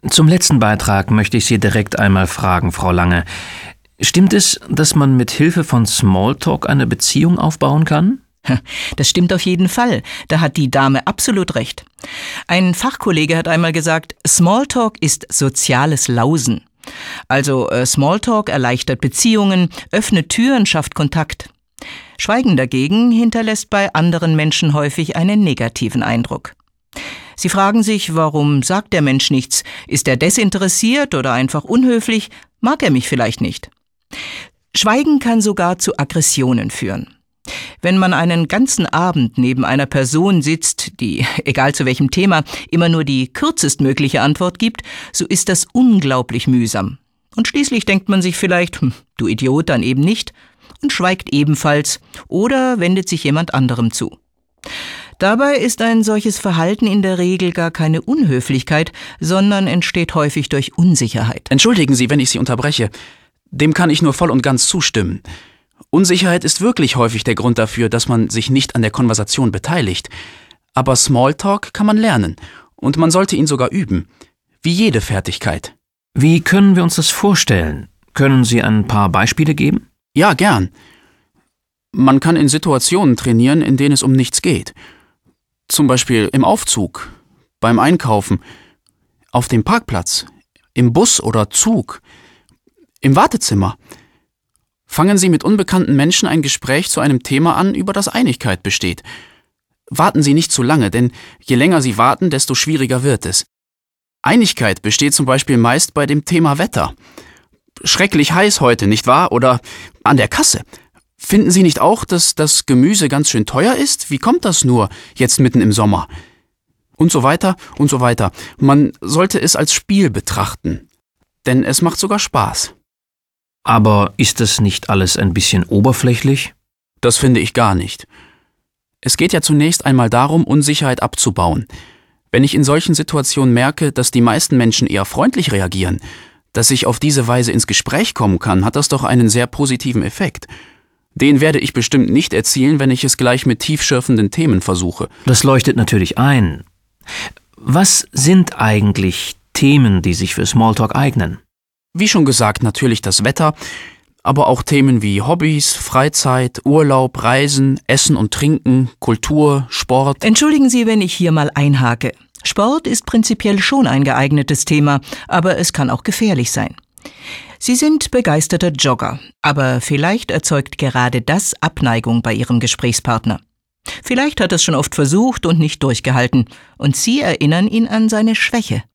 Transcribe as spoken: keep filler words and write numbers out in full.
Zum letzten Beitrag möchte ich Sie direkt einmal fragen, Frau Lange. Stimmt es, dass man mit Hilfe von Smalltalk eine Beziehung aufbauen kann? Das stimmt auf jeden Fall. Da hat die Dame absolut recht. Ein Fachkollege hat einmal gesagt, Smalltalk ist soziales Lausen. Also äh, Smalltalk erleichtert Beziehungen, öffnet Türen, schafft Kontakt. Schweigen dagegen hinterlässt bei anderen Menschen häufig einen negativen Eindruck. Sie fragen sich, warum sagt der Mensch nichts? Ist er desinteressiert oder einfach unhöflich? Mag er mich vielleicht nicht? Schweigen kann sogar zu Aggressionen führen. Wenn man einen ganzen Abend neben einer Person sitzt, die, egal zu welchem Thema, immer nur die kürzestmögliche Antwort gibt, so ist das unglaublich mühsam. Und schließlich denkt man sich vielleicht, hm, du Idiot, dann eben nicht, und schweigt ebenfalls oder wendet sich jemand anderem zu. Dabei ist ein solches Verhalten in der Regel gar keine Unhöflichkeit, sondern entsteht häufig durch Unsicherheit. Entschuldigen Sie, wenn ich Sie unterbreche. Dem kann ich nur voll und ganz zustimmen. Unsicherheit ist wirklich häufig der Grund dafür, dass man sich nicht an der Konversation beteiligt. Aber Smalltalk kann man lernen und man sollte ihn sogar üben. Wie jede Fertigkeit. Wie können wir uns das vorstellen? Können Sie ein paar Beispiele geben? Ja, gern. Man kann in Situationen trainieren, in denen es um nichts geht. Zum Beispiel im Aufzug, beim Einkaufen, auf dem Parkplatz, im Bus oder Zug, im Wartezimmer. Fangen Sie mit unbekannten Menschen ein Gespräch zu einem Thema an, über das Einigkeit besteht. Warten Sie nicht zu lange, denn je länger Sie warten, desto schwieriger wird es. Einigkeit besteht zum Beispiel meist bei dem Thema Wetter. Schrecklich heiß heute, nicht wahr? Oder an der Kasse. Finden Sie nicht auch, dass das Gemüse ganz schön teuer ist? Wie kommt das nur, jetzt mitten im Sommer? Und so weiter und so weiter. Man sollte es als Spiel betrachten, denn es macht sogar Spaß. Aber ist das nicht alles ein bisschen oberflächlich? Das finde ich gar nicht. Es geht ja zunächst einmal darum, Unsicherheit abzubauen. Wenn ich in solchen Situationen merke, dass die meisten Menschen eher freundlich reagieren, dass ich auf diese Weise ins Gespräch kommen kann, hat das doch einen sehr positiven Effekt. Den werde ich bestimmt nicht erzielen, wenn ich es gleich mit tiefschürfenden Themen versuche. Das leuchtet natürlich ein. Was sind eigentlich Themen, die sich für Smalltalk eignen? Wie schon gesagt, natürlich das Wetter, aber auch Themen wie Hobbys, Freizeit, Urlaub, Reisen, Essen und Trinken, Kultur, Sport. Entschuldigen Sie, wenn ich hier mal einhake. Sport ist prinzipiell schon ein geeignetes Thema, aber es kann auch gefährlich sein. Sie sind begeisterter Jogger, aber vielleicht erzeugt gerade das Abneigung bei Ihrem Gesprächspartner. Vielleicht hat er es schon oft versucht und nicht durchgehalten, und Sie erinnern ihn an seine Schwäche.